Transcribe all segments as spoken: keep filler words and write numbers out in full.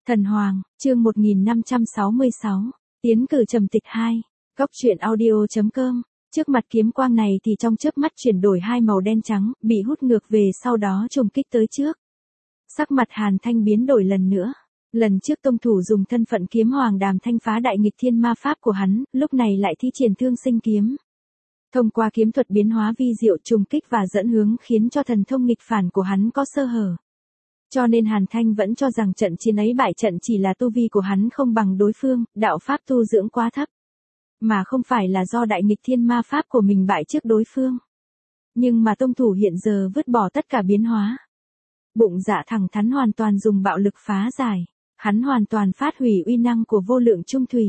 Thần Hoàng, chương một nghìn năm trăm sáu mươi sáu, tiến cử trầm tịch hai, góc truyện audio chấm com. Trước mặt kiếm quang này thì trong chớp mắt chuyển đổi hai màu đen trắng, bị hút ngược về sau đó trùng kích tới trước. Sắc mặt Hàn Thanh biến đổi lần nữa. Lần trước tông thủ dùng thân phận kiếm hoàng đàm thanh phá đại nghịch thiên ma pháp của hắn, lúc này lại thi triển thương sinh kiếm. Thông qua kiếm thuật biến hóa vi diệu trùng kích và dẫn hướng khiến cho thần thông nghịch phản của hắn có sơ hở. Cho nên Hàn Thanh vẫn cho rằng trận chiến ấy bại trận chỉ là tu vi của hắn không bằng đối phương, đạo pháp tu dưỡng quá thấp. Mà không phải là do đại nghịch thiên ma pháp của mình bại trước đối phương. Nhưng mà tông thủ hiện giờ vứt bỏ tất cả biến hóa. Bụng dạ thẳng thắn hoàn toàn dùng bạo lực phá giải. Hắn hoàn toàn phát hủy uy năng của vô lượng trung thủy.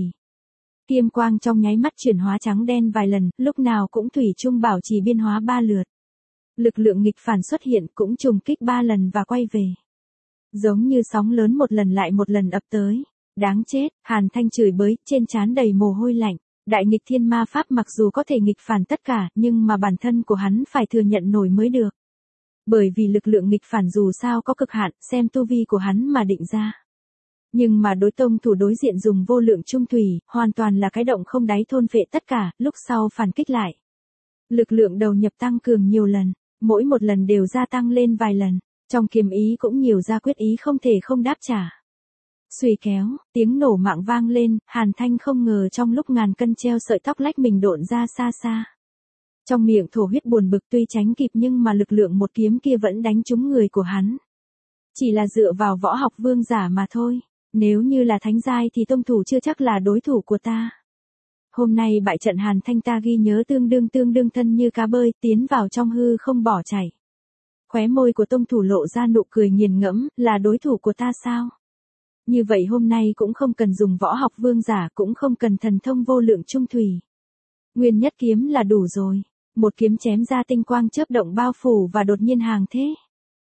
Kiêm quang trong nháy mắt chuyển hóa trắng đen vài lần, lúc nào cũng thủy trung bảo trì biên hóa ba lượt. Lực lượng nghịch phản xuất hiện cũng trùng kích ba lần và quay về. Giống như sóng lớn một lần lại một lần ập tới. Đáng chết, Hàn Thanh chửi bới, trên trán đầy mồ hôi lạnh. Đại nghịch thiên ma pháp mặc dù có thể nghịch phản tất cả, nhưng mà bản thân của hắn phải thừa nhận nổi mới được. Bởi vì lực lượng nghịch phản dù sao có cực hạn, xem tu vi của hắn mà định ra. Nhưng mà đối tông thủ đối diện dùng vô lượng trung thủy, hoàn toàn là cái động không đáy thôn phệ tất cả, lúc sau phản kích lại. Lực lượng đầu nhập tăng cường nhiều lần, mỗi một lần đều gia tăng lên vài lần, trong kiếm ý cũng nhiều ra quyết ý không thể không đáp trả. Xuy kéo, tiếng nổ mạng vang lên, Hàn Thanh không ngờ trong lúc ngàn cân treo sợi tóc lách mình độn ra xa xa. Trong miệng thổ huyết buồn bực tuy tránh kịp nhưng mà lực lượng một kiếm kia vẫn đánh trúng người của hắn. Chỉ là dựa vào võ học vương giả mà thôi. Nếu như là thánh giai thì tông thủ chưa chắc là đối thủ của ta. Hôm nay bại trận Hàn Thanh ta ghi nhớ tương đương tương đương thân như cá bơi, tiến vào trong hư không bỏ chạy. Khóe môi của tông thủ lộ ra nụ cười nghiền ngẫm, là đối thủ của ta sao? Như vậy hôm nay cũng không cần dùng võ học vương giả, cũng không cần thần thông vô lượng trung thủy. Nguyên nhất kiếm là đủ rồi. Một kiếm chém ra tinh quang chớp động bao phủ và đột nhiên hàng thế.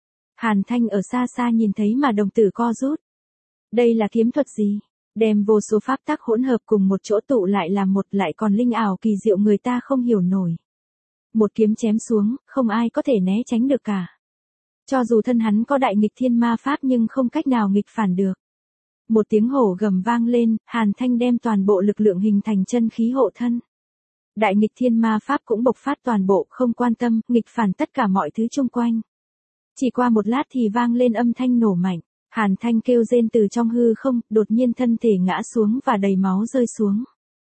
Hàn Thanh ở xa xa nhìn thấy mà đồng tử co rút. Đây là kiếm thuật gì? Đem vô số pháp tắc hỗn hợp cùng một chỗ tụ lại làm một, lại còn linh ảo kỳ diệu người ta không hiểu nổi. Một kiếm chém xuống, không ai có thể né tránh được cả. Cho dù thân hắn có đại nghịch thiên ma pháp nhưng không cách nào nghịch phản được. Một tiếng hổ gầm vang lên, Hàn Thanh đem toàn bộ lực lượng hình thành chân khí hộ thân. Đại nghịch thiên ma pháp cũng bộc phát toàn bộ, không quan tâm, nghịch phản tất cả mọi thứ xung quanh. Chỉ qua một lát thì vang lên âm thanh nổ mạnh. Hàn Thanh kêu rên từ trong hư không, đột nhiên thân thể ngã xuống và đầy máu rơi xuống.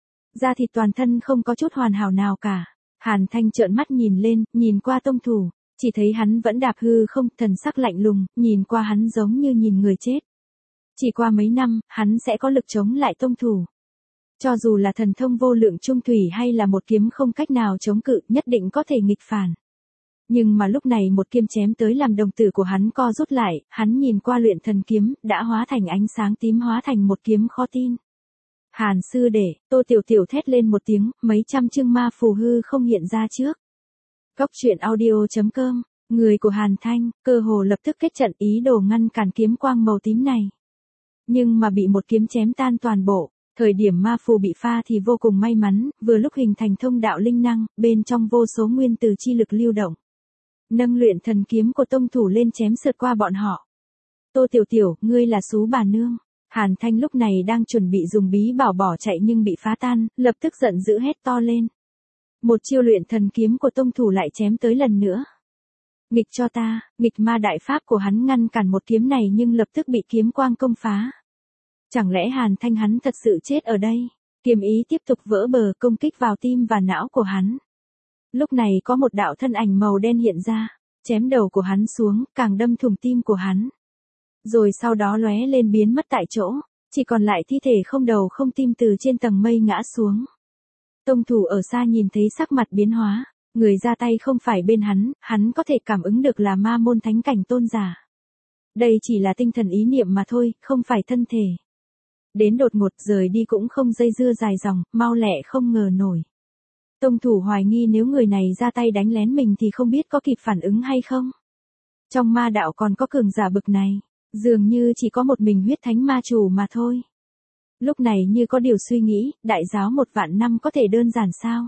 Da thịt toàn thân không có chút hoàn hảo nào cả. Hàn Thanh trợn mắt nhìn lên, nhìn qua tông thủ, chỉ thấy hắn vẫn đạp hư không, thần sắc lạnh lùng, nhìn qua hắn giống như nhìn người chết. Chỉ qua mấy năm, hắn sẽ có lực chống lại tông thủ. Cho dù là thần thông vô lượng trung thủy hay là một kiếm không cách nào chống cự, nhất định có thể nghịch phản. Nhưng mà lúc này một kiếm chém tới làm đồng tử của hắn co rút lại, hắn nhìn qua luyện thần kiếm, đã hóa thành ánh sáng tím hóa thành một kiếm khó tin. Hàn sư đệ, Tô Tiểu Tiểu thét lên một tiếng, mấy trăm chương ma phù hư không hiện ra trước. Góc truyện audio chấm com, người của Hàn Thanh, cơ hồ lập tức kết trận ý đồ ngăn cản kiếm quang màu tím này. Nhưng mà bị một kiếm chém tan toàn bộ, thời điểm ma phù bị pha thì vô cùng may mắn, vừa lúc hình thành thông đạo linh năng, bên trong vô số nguyên tử chi lực lưu động. Nâng luyện thần kiếm của tông thủ lên chém sượt qua bọn họ. Tô Tiểu Tiểu, ngươi là xú bà nương. Hàn Thanh lúc này đang chuẩn bị dùng bí bảo bỏ chạy nhưng bị phá tan, lập tức giận dữ hét to lên. Một chiêu luyện thần kiếm của tông thủ lại chém tới lần nữa. Nghịch cho ta, nghịch ma đại pháp của hắn ngăn cản một kiếm này nhưng lập tức bị kiếm quang công phá. Chẳng lẽ Hàn Thanh hắn thật sự chết ở đây? Kiếm ý tiếp tục vỡ bờ công kích vào tim và não của hắn. Lúc này có một đạo thân ảnh màu đen hiện ra, chém đầu của hắn xuống, càng đâm thủng tim của hắn. Rồi sau đó lóe lên biến mất tại chỗ, chỉ còn lại thi thể không đầu không tim từ trên tầng mây ngã xuống. Tông thủ ở xa nhìn thấy sắc mặt biến hóa, người ra tay không phải bên hắn, hắn có thể cảm ứng được là ma môn thánh cảnh tôn giả. Đây chỉ là tinh thần ý niệm mà thôi, không phải thân thể. Đến đột ngột rời đi cũng không dây dưa dài dòng, mau lẹ không ngờ nổi. Tông thủ hoài nghi nếu người này ra tay đánh lén mình thì không biết có kịp phản ứng hay không. Trong ma đạo còn có cường giả bực này, dường như chỉ có một mình huyết thánh ma chủ mà thôi. Lúc này như có điều suy nghĩ, đại giáo một vạn năm có thể đơn giản sao?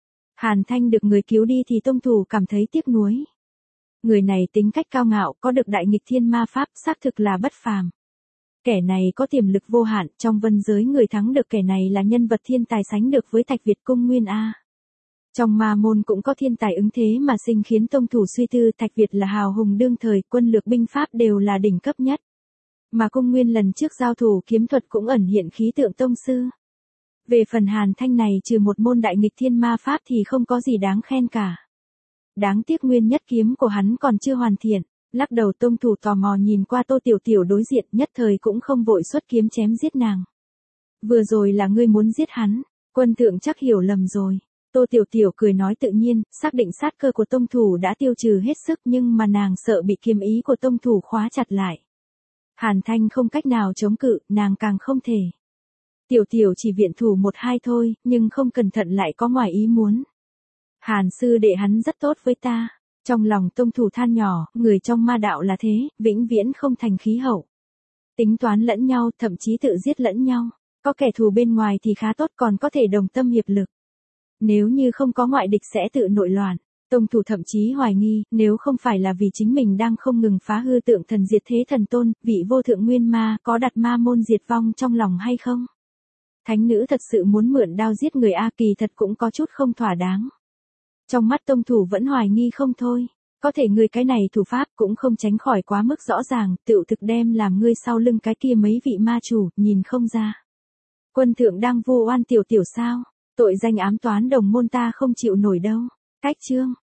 Hàn Thanh được người cứu đi thì tông thủ cảm thấy tiếc nuối. Người này tính cách cao ngạo, có được đại nghịch thiên ma pháp, xác thực là bất phàm. Kẻ này có tiềm lực vô hạn, trong vân giới người thắng được kẻ này là nhân vật thiên tài sánh được với Thạch Việt Cung Nguyên A. Trong ma môn cũng có thiên tài ứng thế mà sinh khiến tông thủ suy tư, Thạch Việt là hào hùng đương thời, quân lược binh pháp đều là đỉnh cấp nhất. Mà Cung Nguyên lần trước giao thủ kiếm thuật cũng ẩn hiện khí tượng tông sư. Về phần Hàn Thanh này trừ một môn đại nghịch thiên ma pháp thì không có gì đáng khen cả. Đáng tiếc nguyên nhất kiếm của hắn còn chưa hoàn thiện. Lắc đầu tông thủ tò mò nhìn qua Tô Tiểu Tiểu đối diện, nhất thời cũng không vội xuất kiếm chém giết nàng. Vừa rồi là ngươi muốn giết hắn, quân thượng chắc hiểu lầm rồi. Tô Tiểu Tiểu cười nói tự nhiên, xác định sát cơ của tông thủ đã tiêu trừ hết sức nhưng mà nàng sợ bị kiếm ý của tông thủ khóa chặt lại. Hàn Thanh không cách nào chống cự, nàng càng không thể. Tiểu Tiểu chỉ viện thủ một hai thôi, nhưng không cẩn thận lại có ngoài ý muốn. Hàn sư đệ hắn rất tốt với ta. Trong lòng tông thủ than nhỏ, người trong ma đạo là thế, vĩnh viễn không thành khí hậu. Tính toán lẫn nhau, thậm chí tự giết lẫn nhau. Có kẻ thù bên ngoài thì khá tốt, còn có thể đồng tâm hiệp lực. Nếu như không có ngoại địch sẽ tự nội loạn. Tông thủ thậm chí hoài nghi, nếu không phải là vì chính mình đang không ngừng phá hư tượng thần diệt thế thần tôn, vị vô thượng nguyên ma có đặt ma môn diệt vong trong lòng hay không? Thánh nữ thật sự muốn mượn đao giết người A, kỳ thật cũng có chút không thỏa đáng. Trong mắt tông thủ vẫn hoài nghi không thôi. Có thể người cái này thủ pháp cũng không tránh khỏi quá mức rõ ràng, tựu thực đem làm ngươi sau lưng cái kia mấy vị ma chủ, nhìn không ra. Quân thượng đang vu oan Tiểu Tiểu sao? Tội danh ám toán đồng môn ta không chịu nổi đâu. Cách chương.